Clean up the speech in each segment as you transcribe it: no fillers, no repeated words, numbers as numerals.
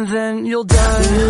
and then you'll die.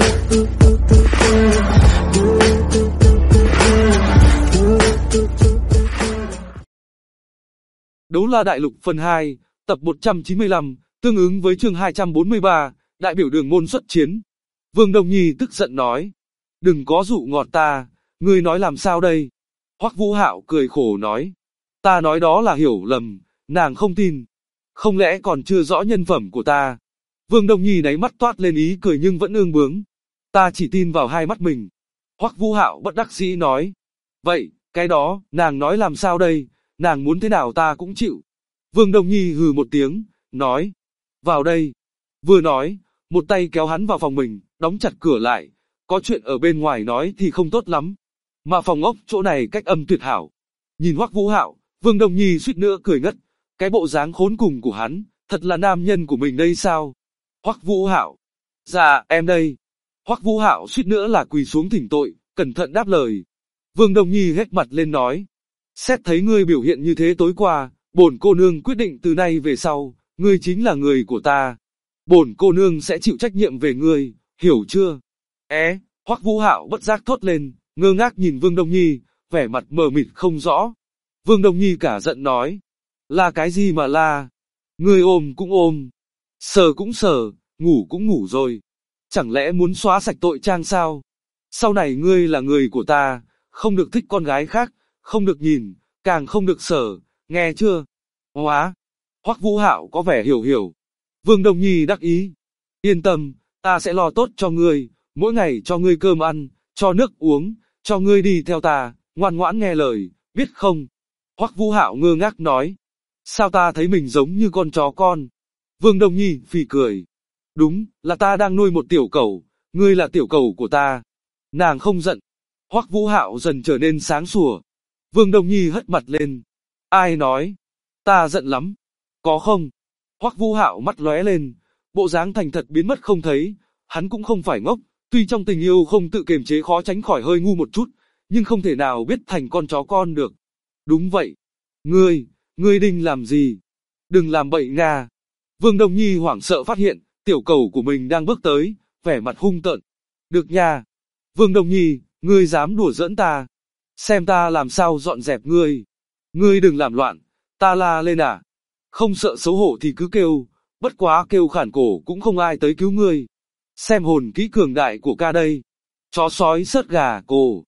Đấu La Đại Lục phần 2, tập 195, tương ứng với chương 243, đại biểu Đường Môn xuất chiến. Vương Đông Nhi tức giận nói, đừng có dụ ngọt ta, ngươi nói làm sao đây? Hoắc Vũ Hạo cười khổ nói, ta nói đó là hiểu lầm, nàng không tin. Không lẽ còn chưa rõ nhân phẩm của ta? Vương Đông Nhi đáy mắt toát lên ý cười nhưng vẫn ương bướng. Ta chỉ tin vào hai mắt mình. Hoắc Vũ Hạo bất đắc dĩ nói, vậy, cái đó, nàng nói làm sao đây? Nàng muốn thế nào ta cũng chịu. Vương Đông Nhi hừ một tiếng, nói, vào đây. Vừa nói, một tay kéo hắn vào phòng mình, đóng chặt cửa lại. Có chuyện ở bên ngoài nói thì không tốt lắm. Mà phòng ốc chỗ này cách âm tuyệt hảo. Nhìn Hoắc Vũ Hạo, Vương Đông Nhi suýt nữa cười ngất. Cái bộ dáng khốn cùng của hắn, thật là nam nhân của mình đây sao? Hoắc Vũ Hạo, dạ em đây. Hoắc Vũ Hạo suýt nữa là quỳ xuống thỉnh tội, cẩn thận đáp lời. Vương Đông Nhi hét mặt lên nói, xét thấy ngươi biểu hiện như thế tối qua, bổn cô nương quyết định từ nay về sau, ngươi chính là người của ta. Bổn cô nương sẽ chịu trách nhiệm về ngươi, hiểu chưa? Hoắc Vũ Hạo bất giác thốt lên, ngơ ngác nhìn Vương Đông Nhi, vẻ mặt mờ mịt không rõ. Vương Đông Nhi cả giận nói, là cái gì mà la? Ngươi ôm cũng ôm, sờ cũng sờ, ngủ cũng ngủ rồi. Chẳng lẽ muốn xóa sạch tội trang sao? Sau này ngươi là người của ta, không được thích con gái khác, không được nhìn, càng không được sờ, nghe chưa? Hóa! Hoắc Vũ Hạo có vẻ hiểu. Vương Đông Nhi đắc ý. Yên tâm, ta sẽ lo tốt cho ngươi, mỗi ngày cho ngươi cơm ăn, cho nước uống, cho ngươi đi theo ta, ngoan ngoãn nghe lời, biết không? Hoắc Vũ Hạo ngơ ngác nói. Sao ta thấy mình giống như con chó con? Vương Đông Nhi phì cười. Đúng, là ta đang nuôi một tiểu cẩu, ngươi là tiểu cẩu của ta. Nàng không giận. Hoắc Vũ Hạo dần trở nên sáng sủa. Vương Đông Nhi hất mặt lên. Ai nói? Ta giận lắm. Có không? Hoắc Vũ Hạo mắt lóe lên, bộ dáng thành thật biến mất không thấy. Hắn cũng không phải ngốc, tuy trong tình yêu không tự kiềm chế khó tránh khỏi hơi ngu một chút, nhưng không thể nào biết thành con chó con được. Đúng vậy. Ngươi định làm gì? Đừng làm bậy nga. Vương Đông Nhi hoảng sợ phát hiện, tiểu cẩu của mình đang bước tới, vẻ mặt hung tợn. Được nha. Vương Đông Nhi, ngươi dám đùa giỡn ta. Xem ta làm sao dọn dẹp ngươi. Ngươi đừng làm loạn, ta la lên à. Không sợ xấu hổ thì cứ kêu, bất quá kêu khản cổ cũng không ai tới cứu ngươi. Xem hồn kỹ cường đại của ca đây. Chó sói sớt gà cổ.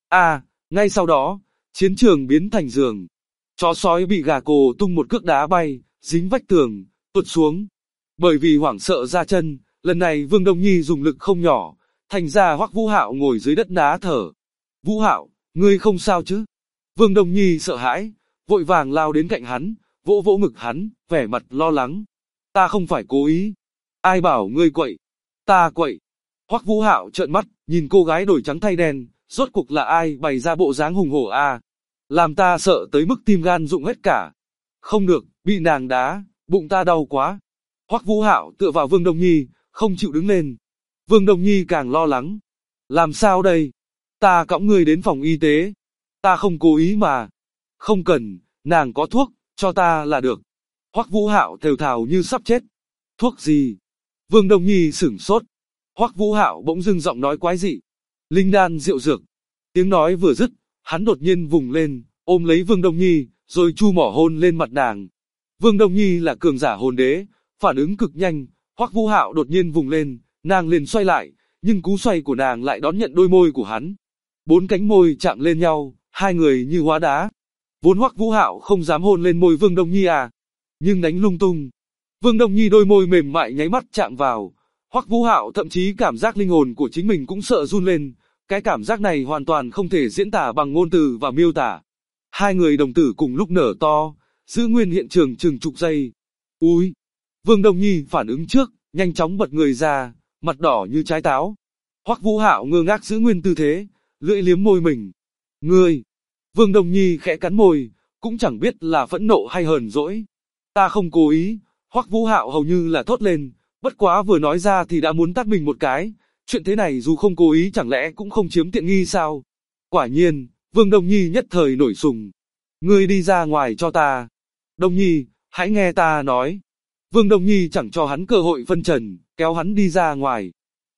Ngay sau đó, chiến trường biến thành giường. Chó sói bị gà cổ tung một cước đá bay, dính vách tường, tuột xuống. Bởi vì hoảng sợ ra chân, lần này Vương Đông Nhi dùng lực không nhỏ, thành ra Hoắc Vũ Hạo ngồi dưới đất ná thở. Vũ Hạo, ngươi không sao chứ? Vương Đông Nhi sợ hãi, vội vàng lao đến cạnh hắn, vỗ vỗ ngực hắn, vẻ mặt lo lắng. Ta không phải cố ý. Ai bảo ngươi quậy? Ta quậy. Hoắc Vũ Hạo trợn mắt, nhìn cô gái đổi trắng thay đen, rốt cuộc là ai bày ra bộ dáng hùng hổ à? Làm ta sợ tới mức tim gan rụng hết cả. Không được, bị nàng đá, bụng ta đau quá. Hoắc Vũ Hạo tựa vào Vương Đông Nhi, không chịu đứng lên. Vương Đông Nhi càng lo lắng. Làm sao đây? Ta cõng ngươi đến phòng y tế. Ta không cố ý mà. Không cần, nàng có thuốc, cho ta là được. Hoắc Vũ Hạo thều thào như sắp chết. Thuốc gì? Vương Đông Nhi sửng sốt. Hoắc Vũ Hạo bỗng dưng giọng nói quái dị. Linh đan rượu dược. Tiếng nói vừa dứt, hắn đột nhiên vùng lên, ôm lấy Vương Đông Nhi, rồi chu mỏ hôn lên mặt nàng. Vương Đông Nhi là cường giả hồn đế, phản ứng cực nhanh. Hoắc Vũ Hạo đột nhiên vùng lên, nàng liền xoay lại, nhưng cú xoay của nàng lại đón nhận đôi môi của hắn. 4 cánh môi chạm lên nhau, hai người như hóa đá. Vốn Hoắc Vũ Hạo không dám hôn lên môi Vương Đông Nhi nhưng đánh lung tung. Vương Đông Nhi đôi môi mềm mại nháy mắt chạm vào. Hoắc Vũ Hạo thậm chí cảm giác linh hồn của chính mình cũng sợ run lên. Cái cảm giác này hoàn toàn không thể diễn tả bằng ngôn từ và miêu tả. Hai người đồng tử cùng lúc nở to, giữ nguyên hiện trường chừng chục giây. Úi! Vương Đông Nhi phản ứng trước, nhanh chóng bật người ra, mặt đỏ như trái táo. Hoắc Vũ Hạo ngơ ngác giữ nguyên tư thế, lưỡi liếm môi mình. Ngươi! Vương Đông Nhi khẽ cắn môi, cũng chẳng biết là phẫn nộ hay hờn dỗi. Ta không cố ý. Hoắc Vũ Hạo hầu như là thốt lên, bất quá vừa nói ra thì đã muốn tát mình một cái. Chuyện thế này dù không cố ý chẳng lẽ cũng không chiếm tiện nghi sao? Quả nhiên, Vương Đông Nhi nhất thời nổi sùng. Ngươi đi ra ngoài cho ta. Đông Nhi, hãy nghe ta nói. Vương Đông Nhi chẳng cho hắn cơ hội phân trần, kéo hắn đi ra ngoài.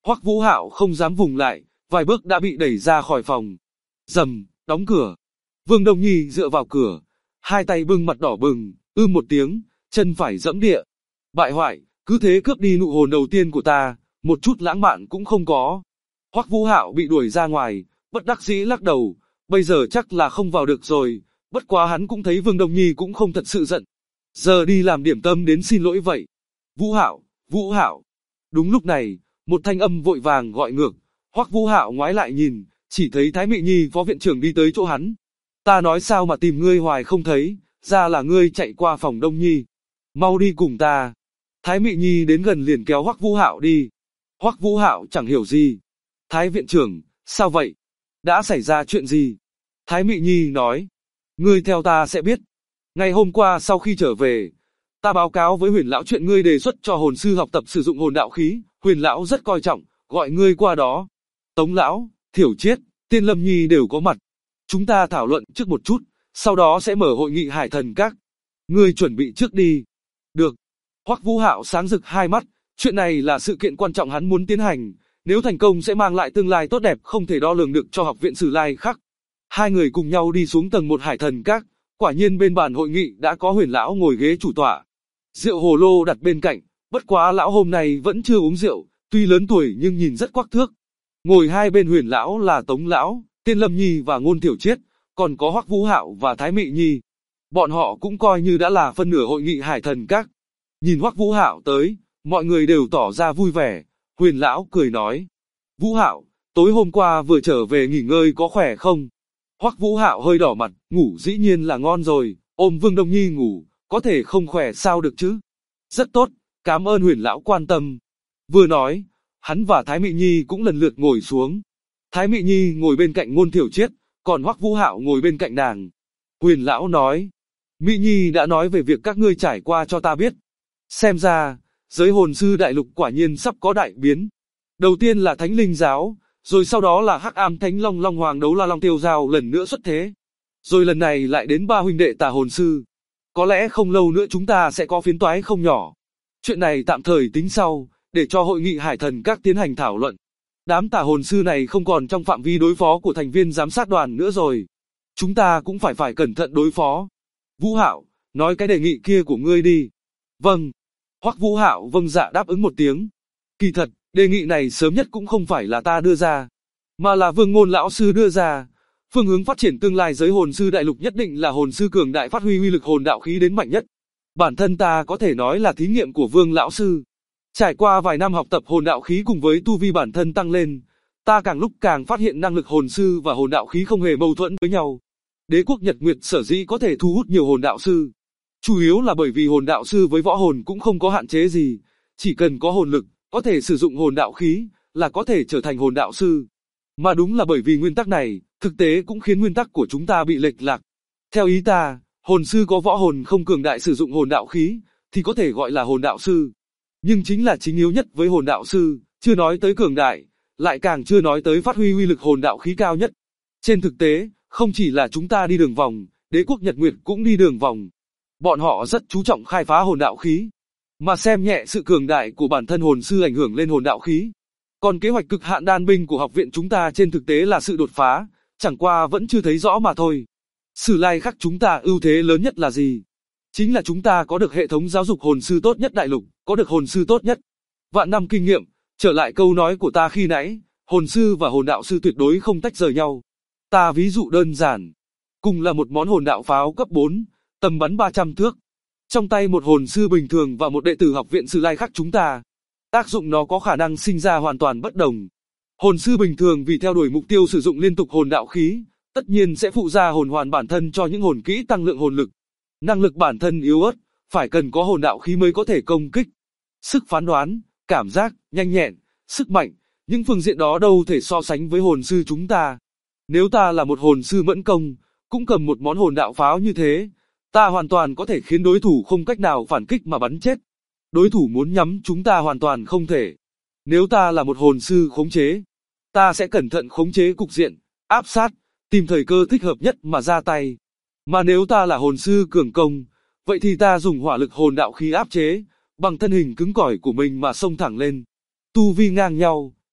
Hoắc Vũ Hạo không dám vùng lại, vài bước đã bị đẩy ra khỏi phòng. Rầm, đóng cửa. Vương Đông Nhi dựa vào cửa, hai tay bưng mặt đỏ bừng, một tiếng, chân phải dẫm địa. Bại hoại, cứ thế cướp đi nụ hôn đầu tiên của ta, một chút lãng mạn cũng không có. Hoắc Vũ Hạo bị đuổi ra ngoài, bất đắc dĩ lắc đầu, bây giờ chắc là không vào được rồi, bất quá hắn cũng thấy Vương Đông Nhi cũng không thật sự giận. Giờ đi làm điểm tâm đến xin lỗi vậy. Vũ Hạo, Vũ Hạo. Đúng lúc này, một thanh âm vội vàng gọi ngược, Hoắc Vũ Hạo ngoái lại nhìn, chỉ thấy Thái Mị Nhi phó viện trưởng đi tới chỗ hắn. Ta nói sao mà tìm ngươi hoài không thấy, ra là ngươi chạy qua phòng Đông Nhi. Mau đi cùng ta. Thái Mị Nhi đến gần liền kéo Hoắc Vũ Hạo đi. Hoắc Vũ Hạo chẳng hiểu gì. Thái viện trưởng, sao vậy? Đã xảy ra chuyện gì? Thái Mị Nhi nói. Ngươi theo ta sẽ biết. Ngày hôm qua sau khi trở về, ta báo cáo với Huyền lão chuyện ngươi đề xuất cho hồn sư học tập sử dụng hồn đạo khí, Huyền lão rất coi trọng, gọi ngươi qua đó. Tống lão, Thiểu Chiết, Tiên Lâm Nhi đều có mặt. Chúng ta thảo luận trước một chút, sau đó sẽ mở hội nghị Hải Thần Các. Ngươi chuẩn bị trước đi. Được. Hoắc Vũ Hạo sáng rực hai mắt, chuyện này là sự kiện quan trọng hắn muốn tiến hành, nếu thành công sẽ mang lại tương lai tốt đẹp không thể đo lường được cho học viện Sử Lai Khắc. Hai người cùng nhau đi xuống tầng 1 Hải Thần Các, quả nhiên bên bàn hội nghị đã có Huyền lão ngồi ghế chủ tọa. Rượu hồ lô đặt bên cạnh, bất quá lão hôm nay vẫn chưa uống rượu, tuy lớn tuổi nhưng nhìn rất quắc thước. Ngồi hai bên Huyền lão là Tống lão, Tiên Lâm Nhi và Ngôn Thiểu Chiết, còn có Hoắc Vũ Hạo và Thái Mị Nhi. Bọn họ cũng coi như đã là phân nửa hội nghị Hải Thần Các. Nhìn Hoắc Vũ Hạo tới, mọi người đều tỏ ra vui vẻ. Huyền lão cười nói: Vũ Hạo, tối hôm qua vừa trở về nghỉ ngơi có khỏe không? Hoắc Vũ Hạo hơi đỏ mặt, ngủ dĩ nhiên là ngon rồi, ôm Vương Đông Nhi ngủ, có thể không khỏe sao được chứ? Rất tốt, cảm ơn Huyền lão quan tâm. Vừa nói, hắn và Thái Mị Nhi cũng lần lượt ngồi xuống. Thái Mị Nhi ngồi bên cạnh Ngôn Thiểu Chiết, còn Hoắc Vũ Hạo ngồi bên cạnh nàng. Huyền lão nói: Mị Nhi đã nói về việc các ngươi trải qua cho ta biết. Xem ra, giới hồn sư đại lục quả nhiên sắp có đại biến. Đầu tiên là Thánh Linh giáo, rồi sau đó là Hắc Ám Thánh Long Long Hoàng Đấu La Long Tiêu Giao lần nữa xuất thế. Rồi lần này lại đến ba huynh đệ tà hồn sư. Có lẽ không lâu nữa chúng ta sẽ có phiến toái không nhỏ. Chuyện này tạm thời tính sau, để cho hội nghị Hải Thần Các tiến hành thảo luận. Đám tà hồn sư này không còn trong phạm vi đối phó của thành viên giám sát đoàn nữa rồi. Chúng ta cũng phải cẩn thận đối phó. Vũ Hạo, nói cái đề nghị kia của ngươi đi. Vâng. Hoắc Vũ Hạo vâng dạ đáp ứng một tiếng. Kỳ thật, đề nghị này sớm nhất cũng không phải là ta đưa ra, mà là Vương Ngôn lão sư đưa ra. Phương hướng phát triển tương lai giới hồn sư đại lục nhất định là hồn sư cường đại phát huy uy lực hồn đạo khí đến mạnh nhất. Bản thân ta có thể nói là thí nghiệm của Vương lão sư. Trải qua vài năm học tập hồn đạo khí cùng với tu vi bản thân tăng lên, ta càng lúc càng phát hiện năng lực hồn sư và hồn đạo khí không hề mâu thuẫn với nhau. Đế quốc Nhật Nguyệt sở dĩ có thể thu hút nhiều hồn đạo sư, chủ yếu là bởi vì hồn đạo sư với võ hồn cũng không có hạn chế gì, chỉ cần có hồn lực, có thể sử dụng hồn đạo khí, là có thể trở thành hồn đạo sư. Mà đúng là bởi vì nguyên tắc này, thực tế cũng khiến nguyên tắc của chúng ta bị lệch lạc. Theo ý ta, hồn sư có võ hồn không cường đại sử dụng hồn đạo khí, thì có thể gọi là hồn đạo sư. Nhưng chính là chính yếu nhất với hồn đạo sư, chưa nói tới cường đại, lại càng chưa nói tới phát huy uy lực hồn đạo khí cao nhất. Trên thực tế, không chỉ là chúng ta đi đường vòng, đế quốc Nhật Nguyệt cũng đi đường vòng. Bọn họ rất chú trọng khai phá hồn đạo khí, mà xem nhẹ sự cường đại của bản thân hồn sư ảnh hưởng lên hồn đạo khí. Còn kế hoạch cực hạn đan binh của học viện chúng ta trên thực tế là sự đột phá, chẳng qua vẫn chưa thấy rõ mà thôi. Sử Lai Khắc chúng ta ưu thế lớn nhất là gì? Chính là chúng ta có được hệ thống giáo dục hồn sư tốt nhất đại lục, có được hồn sư tốt nhất. Vạn năm kinh nghiệm, trở lại câu nói của ta khi nãy, hồn sư và hồn đạo sư tuyệt đối không tách rời nhau. Ta ví dụ đơn giản, cùng là một món hồn đạo pháo cấp 4, tầm bắn 300 thước. Trong tay một hồn sư bình thường và một đệ tử học viện Sử Lai Khắc chúng ta, tác dụng nó có khả năng sinh ra hoàn toàn bất đồng. Hồn sư bình thường vì theo đuổi mục tiêu sử dụng liên tục hồn đạo khí, tất nhiên sẽ phụ ra hồn hoàn bản thân cho những hồn kỹ tăng lượng hồn lực. Năng lực bản thân yếu ớt, phải cần có hồn đạo khí mới có thể công kích. Sức phán đoán, cảm giác, nhanh nhẹn, sức mạnh, những phương diện đó đâu thể so sánh với hồn sư chúng ta. Nếu ta là một hồn sư mẫn công, cũng cầm một món hồn đạo pháo như thế, ta hoàn toàn có thể khiến đối thủ không cách nào phản kích mà bắn chết. Đối thủ muốn nhắm chúng ta hoàn toàn không thể. Nếu ta là một hồn sư khống chế, ta sẽ cẩn thận khống chế cục diện, áp sát, tìm thời cơ thích hợp nhất mà ra tay. Mà nếu ta là hồn sư cường công, vậy thì ta dùng hỏa lực hồn đạo khí áp chế, bằng thân hình cứng cỏi của mình mà xông thẳng lên. Tu vi ngang nhau,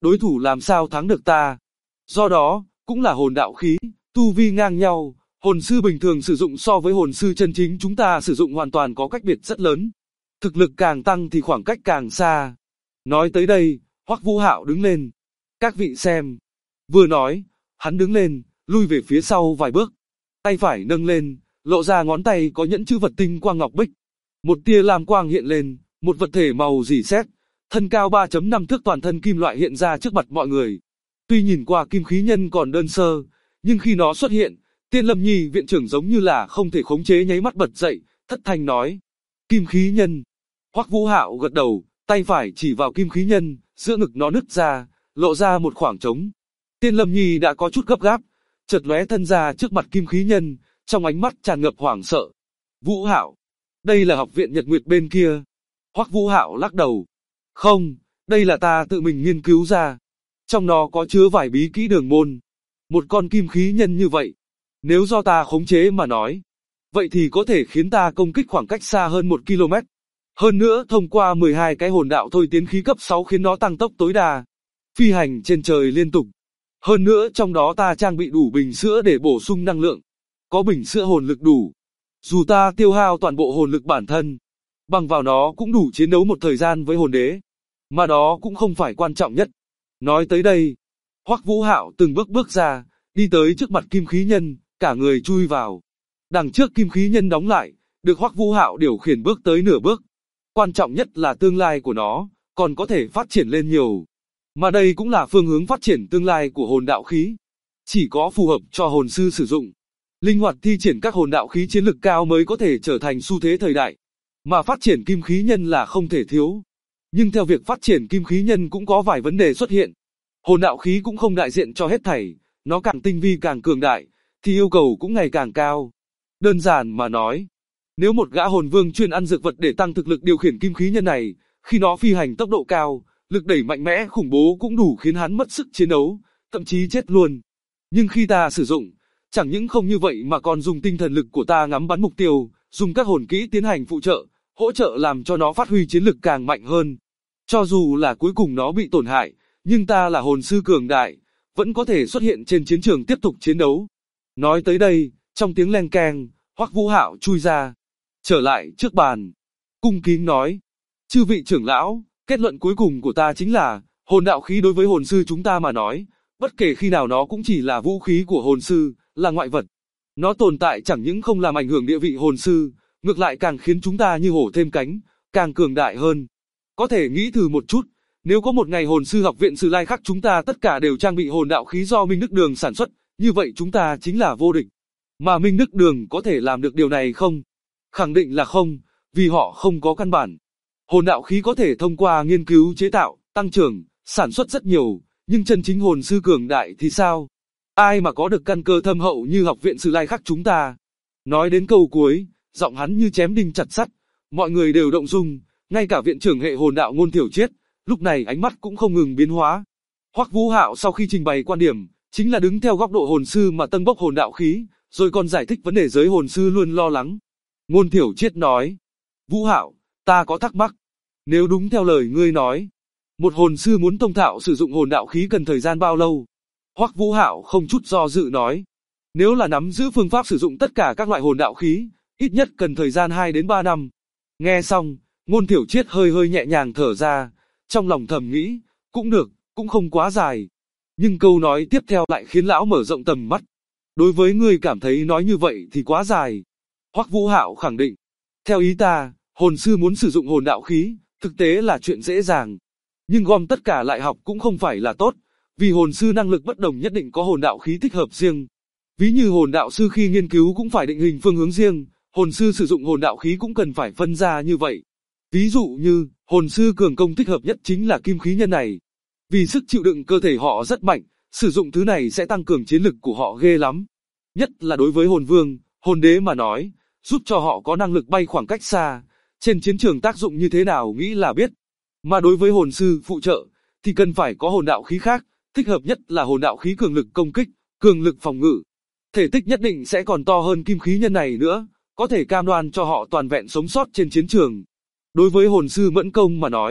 đối thủ làm sao thắng được ta. Do đó, cũng là hồn đạo khí, tu vi ngang nhau, hồn sư bình thường sử dụng so với hồn sư chân chính chúng ta sử dụng hoàn toàn có cách biệt rất lớn. Thực lực càng tăng thì khoảng cách càng xa. Nói tới đây, Hoắc Vũ Hạo đứng lên. Các vị xem. Vừa nói, hắn đứng lên, lui về phía sau vài bước. Tay phải nâng lên, lộ ra ngón tay có nhẫn chữ vật tinh quang ngọc bích. Một tia lam quang hiện lên, một vật thể màu rỉ sét, thân cao 3.5 thước toàn thân kim loại hiện ra trước mặt mọi người. Tuy nhìn qua kim khí nhân còn đơn sơ, nhưng khi nó xuất hiện, Tiên Lâm Nhi viện trưởng giống như là không thể khống chế nháy mắt bật dậy, thất thanh nói: "Kim khí nhân." Hoắc Vũ Hạo gật đầu, tay phải chỉ vào kim khí nhân, giữa ngực nó nứt ra, lộ ra một khoảng trống. Tiên Lâm Nhi đã có chút gấp gáp, chợt lóe thân ra trước mặt kim khí nhân, trong ánh mắt tràn ngập hoảng sợ. "Vũ Hạo, đây là học viện Nhật Nguyệt bên kia." Hoắc Vũ Hạo lắc đầu. "Không, đây là ta tự mình nghiên cứu ra. Trong nó có chứa vài bí kỹ đường môn. Một con kim khí nhân như vậy, nếu do ta khống chế mà nói, vậy thì có thể khiến ta công kích khoảng cách xa hơn 1 km. Hơn nữa thông qua 12 cái hồn đạo thôi tiến khí cấp 6 khiến nó tăng tốc tối đa, phi hành trên trời liên tục. Hơn nữa trong đó ta trang bị đủ bình sữa để bổ sung năng lượng. Có bình sữa hồn lực đủ. Dù ta tiêu hao toàn bộ hồn lực bản thân, bằng vào nó cũng đủ chiến đấu một thời gian với hồn đế. Mà đó cũng không phải quan trọng nhất." Nói tới đây, Hoắc Vũ Hạo từng bước bước ra, đi tới trước mặt kim khí nhân, cả người chui vào. Đằng trước kim khí nhân đóng lại, được Hoắc Vũ Hạo điều khiển bước tới nửa bước. Quan trọng nhất là tương lai của nó, còn có thể phát triển lên nhiều. Mà đây cũng là phương hướng phát triển tương lai của hồn đạo khí. Chỉ có phù hợp cho hồn sư sử dụng, linh hoạt thi triển các hồn đạo khí chiến lực cao mới có thể trở thành xu thế thời đại. Mà phát triển kim khí nhân là không thể thiếu. Nhưng theo việc phát triển kim khí nhân cũng có vài vấn đề xuất hiện. Hồn đạo khí cũng không đại diện cho hết thảy, nó càng tinh vi càng cường đại, thì yêu cầu cũng ngày càng cao. Đơn giản mà nói, nếu một gã hồn vương chuyên ăn dược vật để tăng thực lực điều khiển kim khí nhân này, khi nó phi hành tốc độ cao, lực đẩy mạnh mẽ khủng bố cũng đủ khiến hắn mất sức chiến đấu, thậm chí chết luôn. Nhưng khi ta sử dụng, chẳng những không như vậy mà còn dùng tinh thần lực của ta ngắm bắn mục tiêu, dùng các hồn kỹ tiến hành phụ trợ, hỗ trợ làm cho nó phát huy chiến lực càng mạnh hơn. Cho dù là cuối cùng nó bị tổn hại, nhưng ta là hồn sư cường đại, vẫn có thể xuất hiện trên chiến trường tiếp tục chiến đấu. Nói tới đây, trong tiếng leng keng, Hoắc Vũ Hạo chui ra, trở lại trước bàn, cung kính nói: "Chư vị trưởng lão, kết luận cuối cùng của ta chính là, hồn đạo khí đối với hồn sư chúng ta mà nói, bất kể khi nào nó cũng chỉ là vũ khí của hồn sư, là ngoại vật. Nó tồn tại chẳng những không làm ảnh hưởng địa vị hồn sư, ngược lại càng khiến chúng ta như hổ thêm cánh, càng cường đại hơn. Có thể nghĩ thử một chút, nếu có một ngày hồn sư học viện Sử Lai Khắc chúng ta tất cả đều trang bị hồn đạo khí do Minh Đức Đường sản xuất, như vậy chúng ta chính là vô địch. Mà Minh Đức Đường có thể làm được điều này không? Khẳng định là không, vì họ không có căn bản. Hồn đạo khí có thể thông qua nghiên cứu chế tạo, tăng trưởng, sản xuất rất nhiều, nhưng chân chính hồn sư cường đại thì sao? Ai mà có được căn cơ thâm hậu như học viện Sử Lai Khắc chúng ta?" Nói đến câu cuối, giọng hắn như chém đinh chặt sắt, mọi người đều động dung, ngay cả viện trưởng hệ hồn đạo Ngôn Thiểu Triết, lúc này ánh mắt cũng không ngừng biến hóa. Hoắc Vũ Hạo sau khi trình bày quan điểm, chính là đứng theo góc độ hồn sư mà tâng bốc hồn đạo khí, rồi còn giải thích vấn đề giới hồn sư luôn lo lắng. Ngôn Thiểu Triết nói: "Vũ Hạo, ta có thắc mắc. Nếu đúng theo lời ngươi nói, một hồn sư muốn thông thạo sử dụng hồn đạo khí cần thời gian bao lâu?" Hoắc Vũ Hạo không chút do dự nói: "Nếu là nắm giữ phương pháp sử dụng tất cả các loại hồn đạo khí, ít nhất cần thời gian 2 đến 3 năm." Nghe xong, Ngôn Thiểu Triết hơi nhẹ nhàng thở ra, trong lòng thầm nghĩ, cũng được, cũng không quá dài. Nhưng câu nói tiếp theo lại khiến lão mở rộng tầm mắt. "Đối với ngươi cảm thấy nói như vậy thì quá dài." Hoắc Vũ Hạo khẳng định: "Theo ý ta, hồn sư muốn sử dụng hồn đạo khí, thực tế là chuyện dễ dàng. Nhưng gom tất cả lại học cũng không phải là tốt, vì hồn sư năng lực bất đồng nhất định có hồn đạo khí thích hợp riêng. Ví như hồn đạo sư khi nghiên cứu cũng phải định hình phương hướng riêng, hồn sư sử dụng hồn đạo khí cũng cần phải phân ra như vậy. Ví dụ như, hồn sư cường công thích hợp nhất chính là kim khí nhân này. Vì sức chịu đựng cơ thể họ rất mạnh, sử dụng thứ này sẽ tăng cường chiến lực của họ ghê lắm. Nhất là đối với hồn vương, hồn đế mà nói, giúp cho họ có năng lực bay khoảng cách xa, trên chiến trường tác dụng như thế nào nghĩ là biết. Mà đối với hồn sư phụ trợ, thì cần phải có hồn đạo khí khác, thích hợp nhất là hồn đạo khí cường lực công kích, cường lực phòng ngự. Thể tích nhất định sẽ còn to hơn kim khí nhân này nữa, có thể cam đoan cho họ toàn vẹn sống sót trên chiến trường. Đối với hồn sư mẫn công mà nói,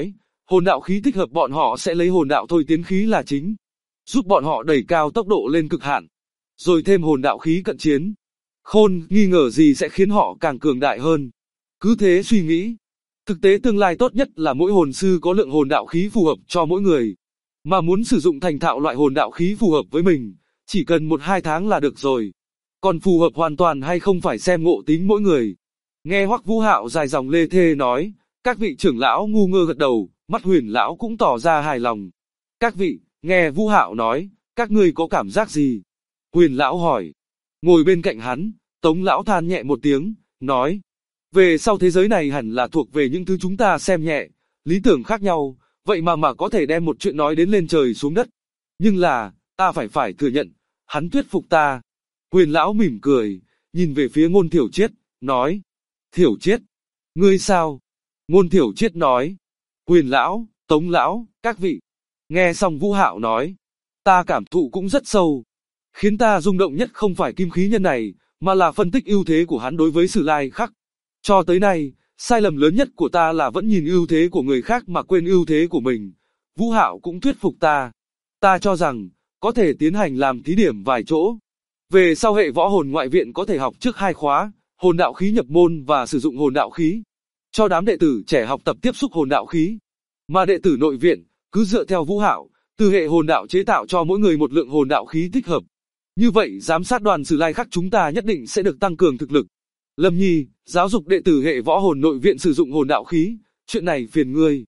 hồn đạo khí thích hợp bọn họ sẽ lấy hồn đạo thôi tiến khí là chính, giúp bọn họ đẩy cao tốc độ lên cực hạn, rồi thêm hồn đạo khí cận chiến. Khôn nghi ngờ gì sẽ khiến họ càng cường đại hơn. Cứ thế suy nghĩ. Thực tế tương lai tốt nhất là mỗi hồn sư có lượng hồn đạo khí phù hợp cho mỗi người. Mà muốn sử dụng thành thạo loại hồn đạo khí phù hợp với mình, chỉ cần 1-2 tháng là được rồi. Còn phù hợp hoàn toàn hay không phải xem ngộ tính mỗi người. Nghe Hoắc Vũ Hạo dài dòng lê thê nói, các vị trưởng lão ngu ngơ gật đầu, mắt Huyền lão cũng tỏ ra hài lòng. Các vị, nghe Vũ Hạo nói, các ngươi có cảm giác gì? Huyền lão hỏi. Ngồi bên cạnh hắn, Tống lão than nhẹ một tiếng, nói. Về sau thế giới này hẳn là thuộc về những thứ chúng ta xem nhẹ, lý tưởng khác nhau, vậy mà có thể đem một chuyện nói đến lên trời xuống đất. Nhưng là, ta phải thừa nhận, hắn thuyết phục ta. Huyền lão mỉm cười, nhìn về phía Ngôn Thiểu Triết, nói. Thiểu Triết, ngươi sao? Ngôn Thiểu Triết nói. Huyền lão, Tống lão, các vị. Nghe xong Vũ Hạo nói, ta cảm thụ cũng rất sâu. Khiến ta rung động nhất không phải kim khí nhân này, mà là phân tích ưu thế của hắn đối với Sử Lai Khắc. Cho tới nay, sai lầm lớn nhất của ta là vẫn nhìn ưu thế của người khác mà quên ưu thế của mình. Vũ Hạo cũng thuyết phục ta. Ta cho rằng, có thể tiến hành làm thí điểm vài chỗ. Về sau hệ võ hồn ngoại viện có thể học trước 2 khóa, hồn đạo khí nhập môn và sử dụng hồn đạo khí. Cho đám đệ tử trẻ học tập tiếp xúc hồn đạo khí. Mà đệ tử nội viện, cứ dựa theo Vũ Hạo, từ hệ hồn đạo chế tạo cho mỗi người một lượng hồn đạo khí thích hợp. Như vậy giám sát đoàn Sử Lai Khắc chúng ta nhất định sẽ được tăng cường thực lực. Lâm Nhi, giáo dục đệ tử hệ võ hồn nội viện sử dụng hồn đạo khí, chuyện này phiền ngươi.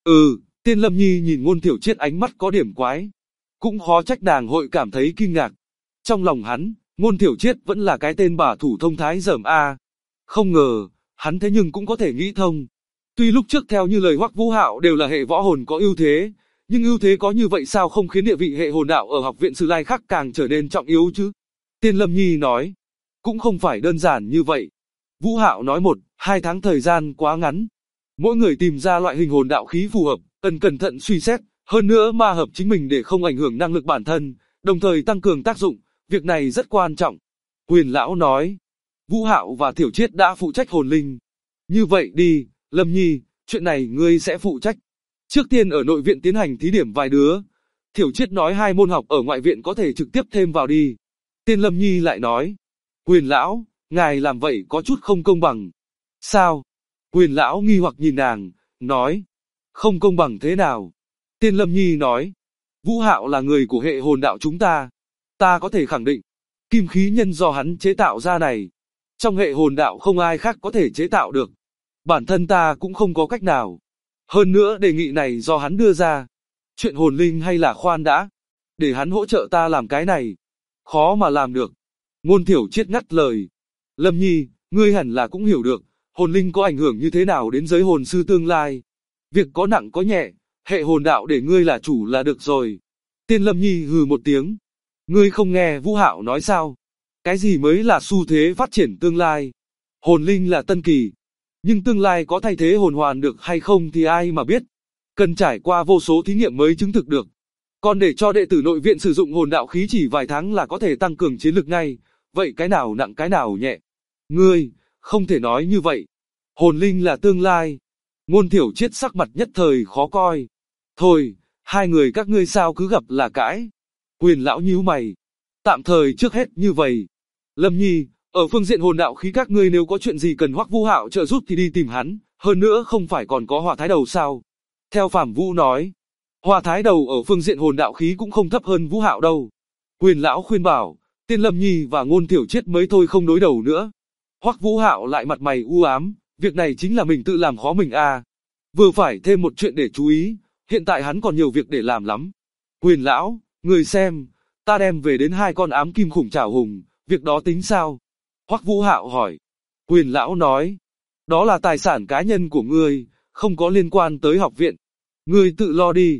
Tiên Lâm Nhi nhìn Ngôn Thiểu Triết ánh mắt có điểm quái. Cũng khó trách nàng hội cảm thấy kinh ngạc. Trong lòng hắn, Ngôn Thiểu Triết vẫn là cái tên bả thủ thông thái dởm a. Không ngờ, hắn thế nhưng cũng có thể nghĩ thông. Tuy lúc trước theo như lời Hoắc Vũ Hạo đều là hệ võ hồn có ưu thế, nhưng ưu thế có như vậy sao không khiến địa vị hệ hồn đạo ở học viện Sử Lai Khắc càng trở nên trọng yếu chứ? Tiên Lâm Nhi nói, cũng không phải đơn giản như vậy. Vũ Hạo nói 1-2 tháng thời gian quá ngắn. Mỗi người tìm ra loại hình hồn đạo khí phù hợp, cần cẩn thận suy xét, hơn nữa ma hợp chính mình để không ảnh hưởng năng lực bản thân, đồng thời tăng cường tác dụng, việc này rất quan trọng. Huyền lão nói, Vũ Hạo và Thiểu Triết đã phụ trách hồn linh. Như vậy đi, Lâm Nhi, chuyện này ngươi sẽ phụ trách. Trước tiên ở nội viện tiến hành thí điểm vài đứa. Thiểu Triết nói 2 môn học ở ngoại viện có thể trực tiếp thêm vào đi. Tiên Lâm Nhi lại nói, Huyền lão, ngài làm vậy có chút không công bằng. Sao? Huyền lão nghi hoặc nhìn nàng, nói, không công bằng thế nào? Tiên Lâm Nhi nói, Vũ Hạo là người của hệ hồn đạo chúng ta. Ta có thể khẳng định, kim khí nhân do hắn chế tạo ra này. Trong hệ hồn đạo không ai khác có thể chế tạo được. Bản thân ta cũng không có cách nào. Hơn nữa đề nghị này do hắn đưa ra. Chuyện hồn linh hay là khoan đã. Để hắn hỗ trợ ta làm cái này. Khó mà làm được. Ngôn Thiểu Triết ngắt lời. Lâm Nhi, ngươi hẳn là cũng hiểu được, hồn linh có ảnh hưởng như thế nào đến giới hồn sư tương lai. Việc có nặng có nhẹ, hệ hồn đạo để ngươi là chủ là được rồi. Tiên Lâm Nhi hừ một tiếng. Ngươi không nghe Vũ Hạo nói sao? Cái gì mới là xu thế phát triển tương lai? Hồn linh là tân kỳ. Nhưng tương lai có thay thế hồn hoàn được hay không thì ai mà biết. Cần trải qua vô số thí nghiệm mới chứng thực được. Còn để cho đệ tử nội viện sử dụng hồn đạo khí chỉ vài tháng là có thể tăng cường chiến lực ngay. Vậy cái nào nặng cái nào nhẹ? Ngươi, không thể nói như vậy. Hồn linh là tương lai. Ngôn Thiểu Triết sắc mặt nhất thời khó coi. Thôi, 2 người các ngươi sao cứ gặp là cãi? Huyền lão nhíu mày. Tạm thời trước hết như vậy. Lâm Nhi, ở phương diện hồn đạo khí các ngươi nếu có chuyện gì cần Hoắc Vũ Hạo trợ giúp thì đi tìm hắn. Hơn nữa không phải còn có Hỏa Thái Đầu sao? Theo Phạm Vũ nói, Hỏa Thái Đầu ở phương diện hồn đạo khí cũng không thấp hơn Vũ Hạo đâu. Huyền lão khuyên bảo, Tiên Lâm Nhi và Ngôn Thiểu Triết mới thôi không đối đầu nữa. Hoắc Vũ Hạo lại mặt mày u ám, việc này chính là mình tự làm khó mình à. Vừa phải thêm một chuyện để chú ý, hiện tại hắn còn nhiều việc để làm lắm. Huyền lão, người xem, ta đem về đến 2 con ám kim khủng trảo hùng, việc đó tính sao? Hoắc Vũ Hạo hỏi. Huyền lão nói, đó là tài sản cá nhân của ngươi, không có liên quan tới học viện. Ngươi tự lo đi.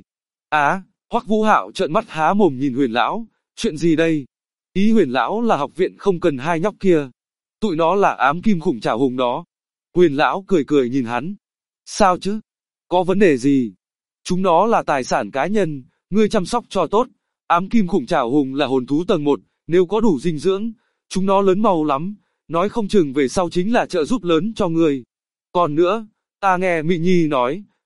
Hoắc Vũ Hạo trợn mắt há mồm nhìn Huyền lão, chuyện gì đây? Ý Huyền lão là học viện không cần 2 nhóc kia. Tụi nó là ám kim khủng trảo hùng đó. Huyền lão cười cười nhìn hắn. Sao chứ? Có vấn đề gì? Chúng nó là tài sản cá nhân, ngươi chăm sóc cho tốt. Ám kim khủng trảo hùng là hồn thú tầng 1, nếu có đủ dinh dưỡng, chúng nó lớn mau lắm, nói không chừng về sau chính là trợ giúp lớn cho ngươi. Còn nữa, ta nghe Mị Nhi nói,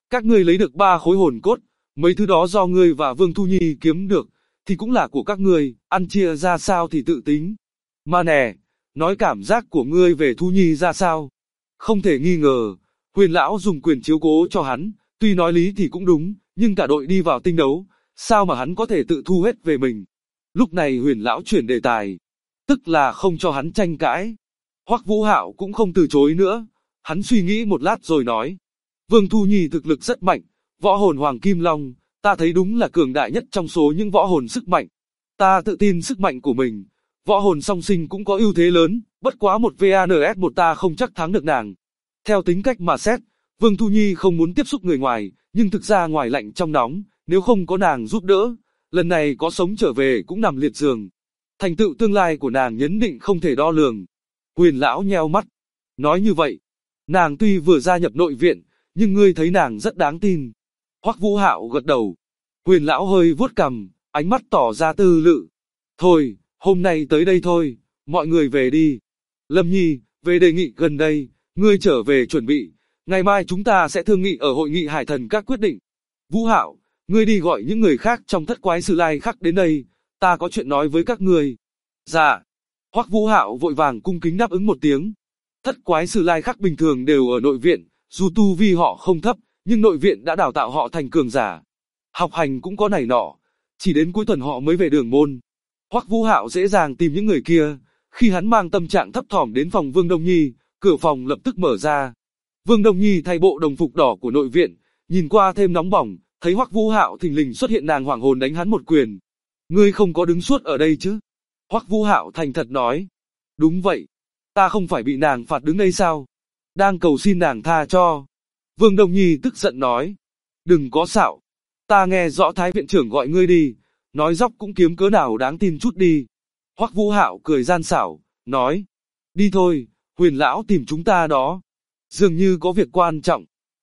Các ngươi lấy được 3 khối hồn cốt, mấy thứ đó do ngươi và Vương Thu Nhi kiếm được, thì cũng là của các ngươi, ăn chia ra sao thì tự tính. Mà nè, nói cảm giác của ngươi về Thu Nhi ra sao? Không thể nghi ngờ, Huyền lão dùng quyền chiếu cố cho hắn, tuy nói lý thì cũng đúng, nhưng cả đội đi vào tinh đấu, sao mà hắn có thể tự thu hết về mình? Lúc này Huyền lão chuyển đề tài, tức là không cho hắn tranh cãi. Hoắc Vũ Hạo cũng không từ chối nữa, hắn suy nghĩ một lát rồi nói: Vương Thu Nhi thực lực rất mạnh, võ hồn Hoàng Kim Long, ta thấy đúng là cường đại nhất trong số những võ hồn sức mạnh. Ta tự tin sức mạnh của mình, võ hồn song sinh cũng có ưu thế lớn, bất quá một VANS1 ta không chắc thắng được nàng. Theo tính cách mà xét, Vương Thu Nhi không muốn tiếp xúc người ngoài, nhưng thực ra ngoài lạnh trong nóng, nếu không có nàng giúp đỡ, lần này có sống trở về cũng nằm liệt giường. Thành tựu tương lai của nàng nhấn định không thể đo lường. Huyền lão nheo mắt, nói như vậy, nàng tuy vừa gia nhập nội viện, nhưng ngươi thấy nàng rất đáng tin. Hoắc Vũ Hạo gật đầu. Huyền lão hơi vuốt cằm, ánh mắt tỏ ra tư lự. Thôi, hôm nay tới đây thôi, mọi người về đi. Lâm Nhi, về đề nghị gần đây, ngươi trở về chuẩn bị, ngày mai chúng ta sẽ thương nghị ở hội nghị Hải Thần các quyết định. Vũ Hạo, ngươi đi gọi những người khác trong thất quái Sử Lai Khắc đến đây, ta có chuyện nói với các ngươi. Dạ. Hoắc Vũ Hạo vội vàng cung kính đáp ứng một tiếng. Thất quái Sử Lai Khắc bình thường đều ở nội viện, dù tu vi họ không thấp, nhưng nội viện đã đào tạo họ thành cường giả. Học hành cũng có này nọ, chỉ đến cuối tuần họ mới về Đường Môn. Hoắc Vũ Hạo dễ dàng tìm những người kia, khi hắn mang tâm trạng thấp thỏm đến phòng Vương Đông Nhi, cửa phòng lập tức mở ra. Vương Đông Nhi thay bộ đồng phục đỏ của nội viện, nhìn qua thêm nóng bỏng, thấy Hoắc Vũ Hạo thình lình xuất hiện nàng hoảng hồn đánh hắn một quyền. Ngươi không có đứng suốt ở đây chứ? Hoắc Vũ Hạo thành thật nói. Đúng vậy, ta không phải bị nàng phạt đứng đây sao? Đang cầu xin nàng tha cho. Vương Đông Nhi tức giận nói. Đừng có xạo, ta nghe rõ Thái viện trưởng gọi ngươi đi, nói dóc cũng kiếm cớ nào đáng tin chút đi. Hoắc Vũ Hạo cười gian xảo, nói. Đi thôi, Huyền lão tìm chúng ta đó. Dường như có việc quan trọng.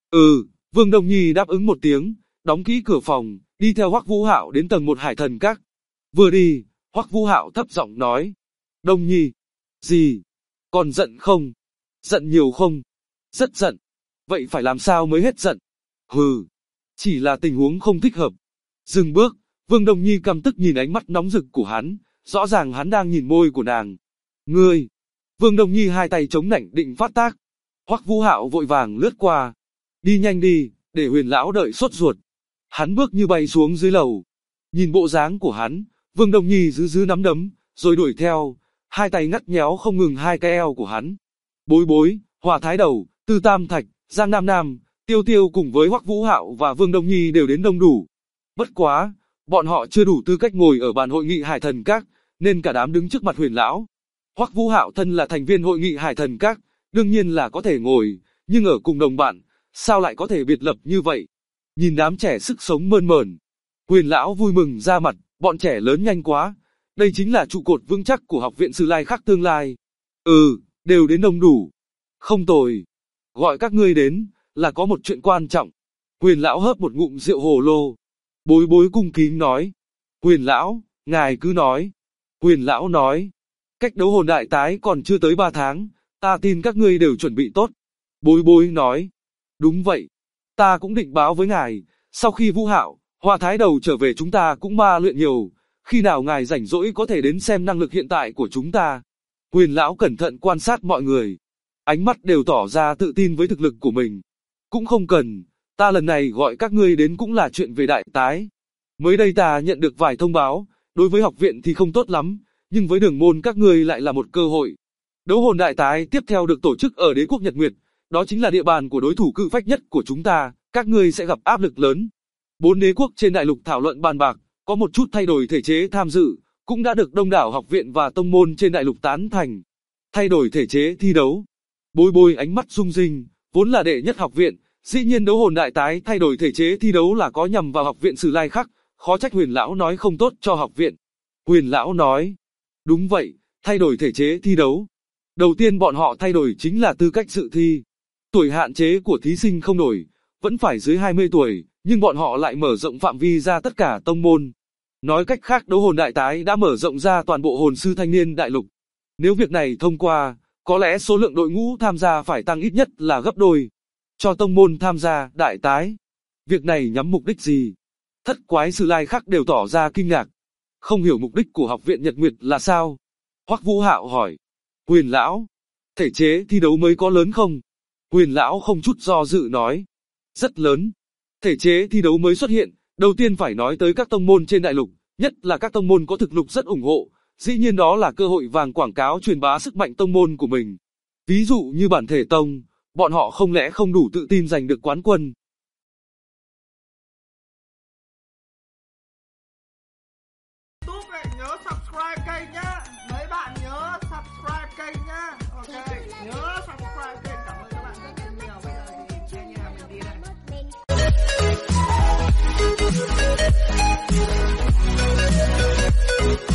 Vương Đông Nhi đáp ứng một tiếng, đóng kỹ cửa phòng, đi theo Hoắc Vũ Hạo đến tầng 1 Hải Thần Các. Vừa đi, Hoắc Vũ Hạo thấp giọng nói. Đông Nhi. Gì? Còn giận không? Giận nhiều không? Rất giận. Vậy phải làm sao mới hết giận? Hừ. Chỉ là tình huống không thích hợp. Dừng bước, Vương Đông Nhi căm tức nhìn ánh mắt nóng rực của hắn, rõ ràng hắn đang nhìn môi của nàng. Ngươi. Vương Đông Nhi hai tay chống nạnh định phát tác. Hoắc Vũ Hạo vội vàng lướt qua. Đi nhanh đi, để Huyền lão đợi sốt ruột. Hắn bước như bay xuống dưới lầu. Nhìn bộ dáng của hắn, Vương Đông Nhi giữ nắm đấm, rồi đuổi theo, hai tay ngắt nhéo không ngừng hai cái eo của hắn. Bối Bối, Hỏa Thái Đầu, Tư Tam Thạch, Giang Nam Nam, Tiêu Tiêu cùng với Hoắc Vũ Hạo và Vương Đông Nhi đều đến đông đủ. Bất quá, bọn họ chưa đủ tư cách ngồi ở bàn hội nghị Hải Thần Các, nên cả đám đứng trước mặt Huyền lão. Hoắc Vũ Hạo thân là thành viên hội nghị Hải Thần Các, đương nhiên là có thể ngồi, nhưng ở cùng đồng bạn, sao lại có thể biệt lập như vậy? Nhìn đám trẻ sức sống mơn mởn, Huyền lão vui mừng ra mặt, bọn trẻ lớn nhanh quá, đây chính là trụ cột vững chắc của học viện Sử Lai Khắc tương lai. Đều đến đông đủ. Không tồi. Gọi các ngươi đến, là có một chuyện quan trọng. Huyền lão hớp một ngụm rượu hồ lô. Bối Bối cung kính nói. Huyền lão, ngài cứ nói. Huyền lão nói. Cách đấu hồn đại tái còn chưa tới 3 tháng, ta tin các ngươi đều chuẩn bị tốt. Bối Bối nói. Đúng vậy. Ta cũng định báo với ngài, sau khi Vũ Hạo, Hỏa Thái Đầu trở về chúng ta cũng ma luyện nhiều. Khi nào ngài rảnh rỗi có thể đến xem năng lực hiện tại của chúng ta. Huyền lão cẩn thận quan sát mọi người. Ánh mắt đều tỏ ra tự tin với thực lực của mình. Cũng không cần, ta lần này gọi các ngươi đến cũng là chuyện về đại tái. Mới đây ta nhận được vài thông báo, đối với học viện thì không tốt lắm, nhưng với Đường Môn các ngươi lại là một cơ hội. Đấu hồn đại tái tiếp theo được tổ chức ở đế quốc Nhật Nguyệt, đó chính là địa bàn của đối thủ cự phách nhất của chúng ta, các ngươi sẽ gặp áp lực lớn. 4 đế quốc trên đại lục thảo luận bàn bạc, có một chút thay đổi thể chế tham dự, cũng đã được đông đảo học viện và tông môn trên đại lục tán thành. Thay đổi thể chế thi đấu. Bối Bối ánh mắt rung rinh, vốn là đệ nhất học viện, dĩ nhiên đấu hồn đại tái thay đổi thể chế thi đấu là có nhằm vào học viện Sử Lai Khắc, khó trách Huyền lão nói không tốt cho học viện. Huyền lão nói, đúng vậy, thay đổi thể chế thi đấu. Đầu tiên bọn họ thay đổi chính là tư cách dự thi. Tuổi hạn chế của thí sinh không đổi, vẫn phải dưới 20 tuổi, nhưng bọn họ lại mở rộng phạm vi ra tất cả tông môn. Nói cách khác đấu hồn đại tái đã mở rộng ra toàn bộ hồn sư thanh niên đại lục. Nếu việc này thông qua, có lẽ số lượng đội ngũ tham gia phải tăng ít nhất là gấp đôi. Cho tông môn tham gia đại tái, Việc này nhắm mục đích gì? Thất quái Sư Lai khác đều tỏ ra kinh ngạc. Không hiểu mục đích của học viện Nhật Nguyệt là sao? Hoắc Vũ Hạo hỏi. Huyền lão, thể chế thi đấu mới có lớn không? Huyền lão không chút do dự nói. Rất lớn. Thể chế thi đấu mới xuất hiện, đầu tiên phải nói tới các tông môn trên đại lục, nhất là các tông môn có thực lực rất ủng hộ. Dĩ nhiên đó là cơ hội vàng quảng cáo truyền bá sức mạnh tông môn của mình. Ví dụ như Bản Thể Tông, bọn họ không lẽ không đủ tự tin giành được quán quân. Nhớ subscribe kênh nhá. Mấy bạn nhớ subscribe kênh nhá. Ok, nhớ subscribe kênh. Cảm ơn các bạn rất là nhiều. Bây giờ thì nghe nhà mình đi đây.